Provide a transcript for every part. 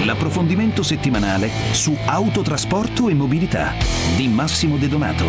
L'approfondimento settimanale su autotrasporto e mobilità di Massimo De Donato.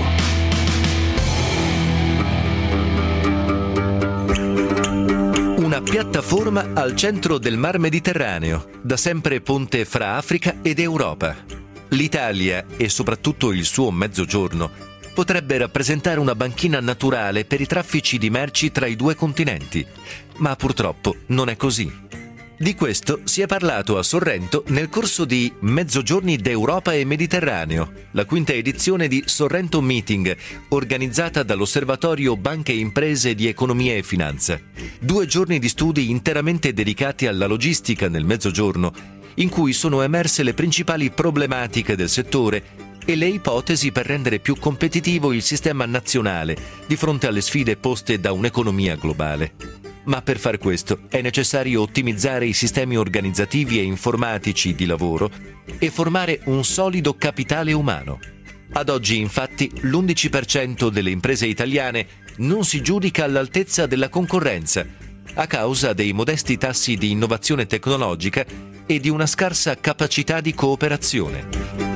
Una piattaforma al centro del Mar Mediterraneo, da sempre ponte fra Africa ed Europa. L'Italia, e soprattutto il suo Mezzogiorno, potrebbe rappresentare una banchina naturale per i traffici di merci tra i due continenti, ma purtroppo non è così. Di questo si è parlato a Sorrento nel corso di Mezzogiorni d'Europa e Mediterraneo, la quinta edizione di Sorrento Meeting, organizzata dall'Osservatorio Banche e Imprese di Economia e Finanza. 2 giorni di studi interamente dedicati alla logistica nel Mezzogiorno, in cui sono emerse le principali problematiche del settore e le ipotesi per rendere più competitivo il sistema nazionale di fronte alle sfide poste da un'economia globale. Ma per far questo è necessario ottimizzare i sistemi organizzativi e informatici di lavoro e formare un solido capitale umano. Ad oggi, infatti, l'11% delle imprese italiane non si giudica all'altezza della concorrenza, a causa dei modesti tassi di innovazione tecnologica e di una scarsa capacità di cooperazione.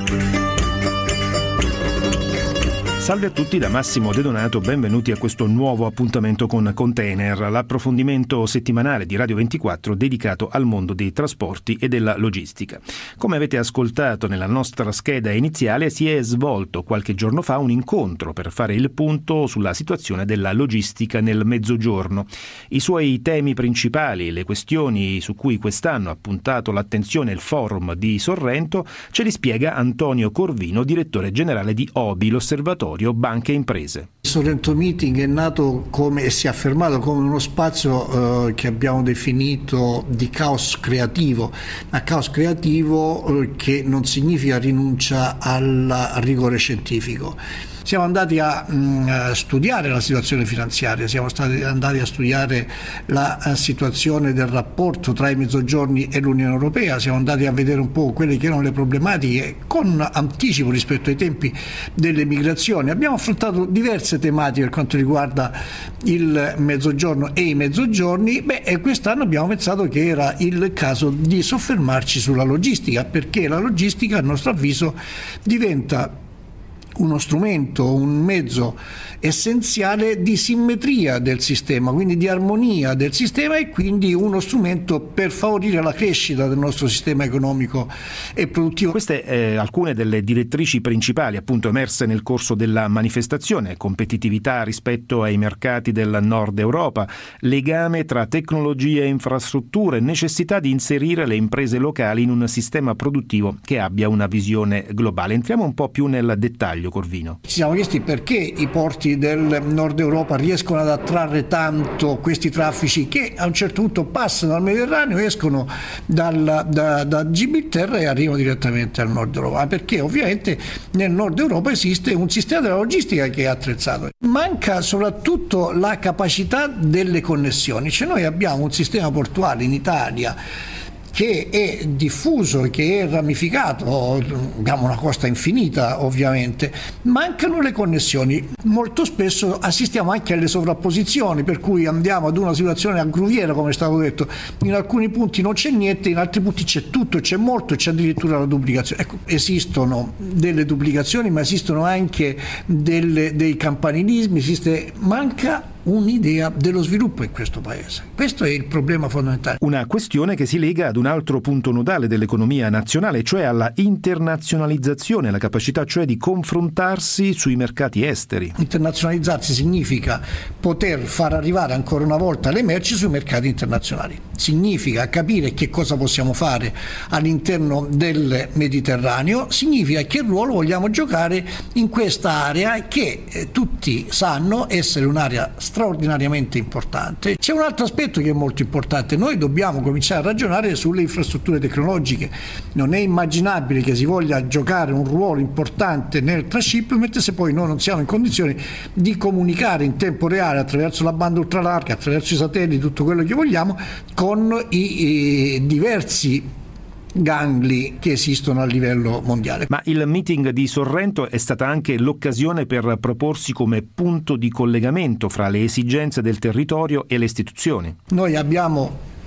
Salve a tutti da Massimo De Donato, benvenuti a questo nuovo appuntamento con Container, l'approfondimento settimanale di Radio 24 dedicato al mondo dei trasporti e della logistica. Come avete ascoltato nella nostra scheda iniziale, si è svolto qualche giorno fa un incontro per fare il punto sulla situazione della logistica nel Mezzogiorno. I suoi temi principali, le questioni su cui quest'anno ha puntato l'attenzione il forum di Sorrento, ce li spiega Antonio Corvino, direttore generale di OBI, l'Osservatorio Banche e Imprese. Il Sorrento Meeting è nato come e si è affermato come uno spazio che abbiamo definito di caos creativo, ma caos creativo che non significa rinuncia al rigore scientifico. Siamo andati a studiare la situazione finanziaria, siamo stati andati a studiare la situazione del rapporto tra i mezzogiorni e l'Unione Europea, siamo andati a vedere un po' quelle che erano le problematiche con anticipo rispetto ai tempi delle migrazioni. Abbiamo affrontato diverse tematiche per quanto riguarda il mezzogiorno e i mezzogiorni, e quest'anno abbiamo pensato che era il caso di soffermarci sulla logistica, perché la logistica a nostro avviso diventa uno strumento, un mezzo essenziale di simmetria del sistema, quindi di armonia del sistema, e quindi uno strumento per favorire la crescita del nostro sistema economico e produttivo. Queste alcune delle direttrici principali appunto emerse nel corso della manifestazione: competitività rispetto ai mercati del nord Europa, legame tra tecnologie e infrastrutture, necessità di inserire le imprese locali in un sistema produttivo che abbia una visione globale. Entriamo un po' più nel dettaglio, Corvino. Ci siamo chiesti perché i porti del nord Europa riescono ad attrarre tanto questi traffici che a un certo punto passano dal Mediterraneo, escono da Gibilterra e arrivano direttamente al nord Europa, perché ovviamente nel nord Europa esiste un sistema della logistica che è attrezzato. Manca soprattutto la capacità delle connessioni, cioè noi abbiamo un sistema portuale in Italia che è diffuso, che è ramificato, abbiamo una costa infinita ovviamente, mancano le connessioni, molto spesso assistiamo anche alle sovrapposizioni, per cui andiamo ad una situazione a gruviera, come è stato detto, in alcuni punti non c'è niente, in altri punti c'è tutto, c'è molto, c'è addirittura la duplicazione. Ecco, esistono delle duplicazioni, ma esistono anche dei campanilismi, manca un'idea dello sviluppo in questo paese. Questo è il problema fondamentale. Una questione che si lega ad un altro punto nodale dell'economia nazionale, cioè alla internazionalizzazione, la capacità cioè di confrontarsi sui mercati esteri. Internazionalizzarsi significa poter far arrivare ancora una volta le merci sui mercati internazionali. Significa capire che cosa possiamo fare all'interno del Mediterraneo, significa che ruolo vogliamo giocare in questa area che tutti sanno essere un'area straordinariamente importante. C'è un altro aspetto che è molto importante: noi dobbiamo cominciare a ragionare sulle infrastrutture tecnologiche. Non è immaginabile che si voglia giocare un ruolo importante nel trashipment se poi noi non siamo in condizioni di comunicare in tempo reale attraverso la banda ultralarga, attraverso i satelliti, tutto quello che vogliamo, con i diversi gangli che esistono a livello mondiale. Ma il meeting di Sorrento è stata anche l'occasione per proporsi come punto di collegamento fra le esigenze del territorio e le istituzioni. Noi abbiamo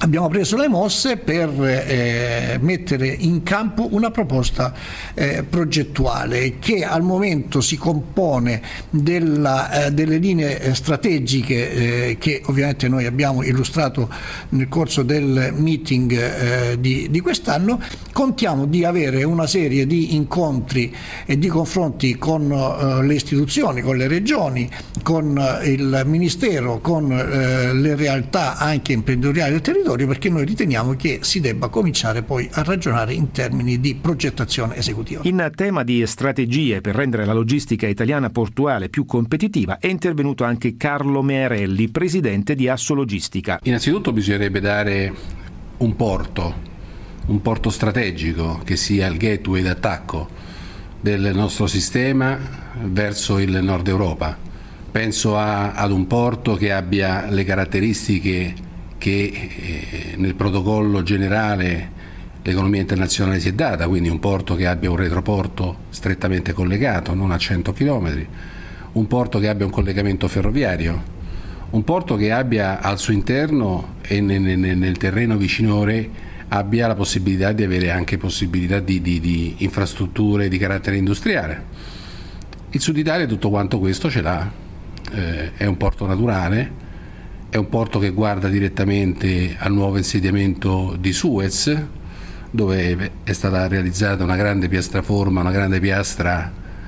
abbiamo preso le mosse per mettere in campo una proposta progettuale che al momento si compone delle linee strategiche che ovviamente noi abbiamo illustrato nel corso del meeting di quest'anno. Contiamo di avere una serie di incontri e di confronti con le istituzioni, con le regioni, con il Ministero, con le realtà anche imprenditoriali del territorio, perché noi riteniamo che si debba cominciare poi a ragionare in termini di progettazione esecutiva. In tema di strategie per rendere la logistica italiana portuale più competitiva è intervenuto anche Carlo Mearelli, presidente di Assologistica. Innanzitutto bisognerebbe dare un porto strategico che sia il gateway d'attacco del nostro sistema verso il nord Europa. Penso ad un porto che abbia le caratteristiche che nel protocollo generale l'economia internazionale si è data, quindi un porto che abbia un retroporto strettamente collegato, non a 100 km, un porto che abbia un collegamento ferroviario, un porto che abbia al suo interno e nel terreno vicinore abbia la possibilità di avere anche possibilità di infrastrutture di carattere industriale. Il Sud Italia tutto quanto questo ce l'ha, è un porto naturale, è un porto che guarda direttamente al nuovo insediamento di Suez, dove è stata realizzata una grande piastraforma, una grande piastra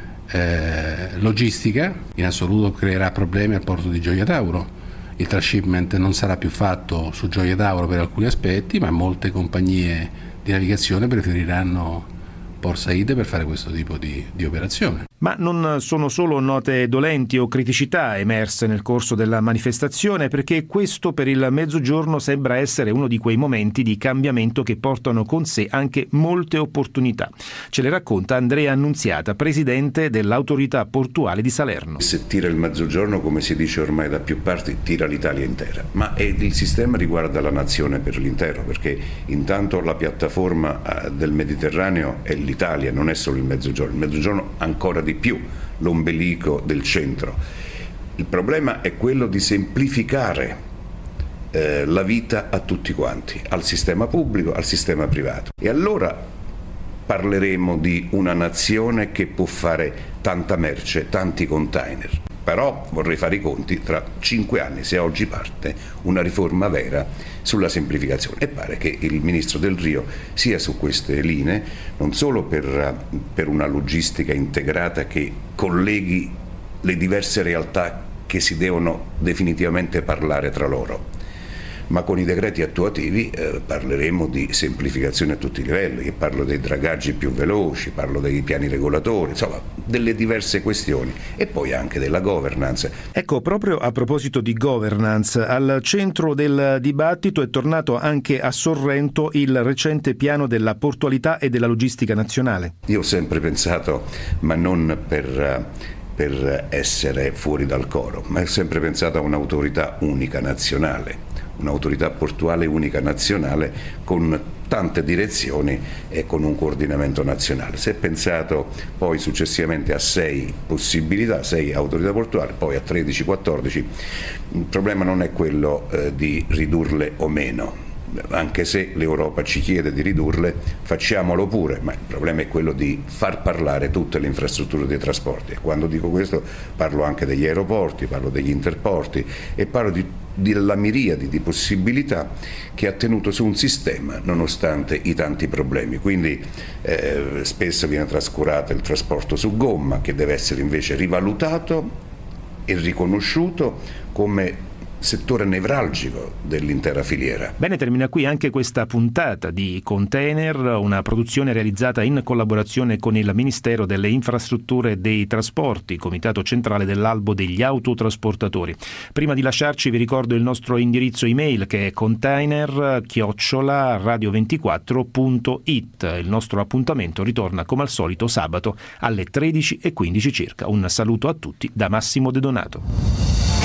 logistica. In assoluto creerà problemi al porto di Gioia Tauro. Il transshipment non sarà più fatto su Gioia Tauro per alcuni aspetti, ma molte compagnie di navigazione preferiranno Port Said per fare questo tipo di operazione. Ma non sono solo note dolenti o criticità emerse nel corso della manifestazione, perché questo per il Mezzogiorno sembra essere uno di quei momenti di cambiamento che portano con sé anche molte opportunità. Ce le racconta Andrea Annunziata, presidente dell'autorità portuale di Salerno. Se tira il Mezzogiorno, come si dice ormai da più parti, tira l'Italia intera. Ma il sistema riguarda la nazione per l'intero, perché intanto la piattaforma del Mediterraneo è l'Italia, non è solo il Mezzogiorno. Il Mezzogiorno ancora di più, l'ombelico del centro. Il problema è quello di semplificare la vita a tutti quanti, al sistema pubblico, al sistema privato. E allora parleremo di una nazione che può fare tanta merce, tanti container. Però vorrei fare i conti tra 5 anni, se oggi parte una riforma vera sulla semplificazione. E pare che il ministro Del Rio sia su queste linee, non solo per una logistica integrata che colleghi le diverse realtà che si devono definitivamente parlare tra loro, ma con i decreti attuativi parleremo di semplificazione a tutti i livelli. Io parlo dei dragaggi più veloci, parlo dei piani regolatori, insomma delle diverse questioni, e poi anche della governance. Ecco, proprio a proposito di governance, al centro del dibattito è tornato anche a Sorrento il recente piano della portualità e della logistica nazionale. Io ho sempre pensato, ma non per essere fuori dal coro, ma ho sempre pensato a un'autorità unica nazionale, un'autorità portuale unica nazionale con tante direzioni e con un coordinamento nazionale. Si è pensato poi successivamente a 6 possibilità, 6 autorità portuali, poi a 13-14. Il problema non è quello di ridurle o meno, anche se l'Europa ci chiede di ridurle, facciamolo pure, ma il problema è quello di far parlare tutte le infrastrutture dei trasporti. E quando dico questo parlo anche degli aeroporti, parlo degli interporti e parlo della miriade di possibilità che ha tenuto su un sistema nonostante i tanti problemi. Quindi spesso viene trascurato il trasporto su gomma, che deve essere invece rivalutato e riconosciuto come settore nevralgico dell'intera filiera. Bene, termina qui anche questa puntata di Container, una produzione realizzata in collaborazione con il Ministero delle Infrastrutture e dei Trasporti, Comitato Centrale dell'Albo degli Autotrasportatori. Prima di lasciarci vi ricordo il nostro indirizzo email, che è container@radio24.it. Il nostro appuntamento ritorna come al solito sabato alle 13:15 circa. Un saluto a tutti da Massimo De Donato.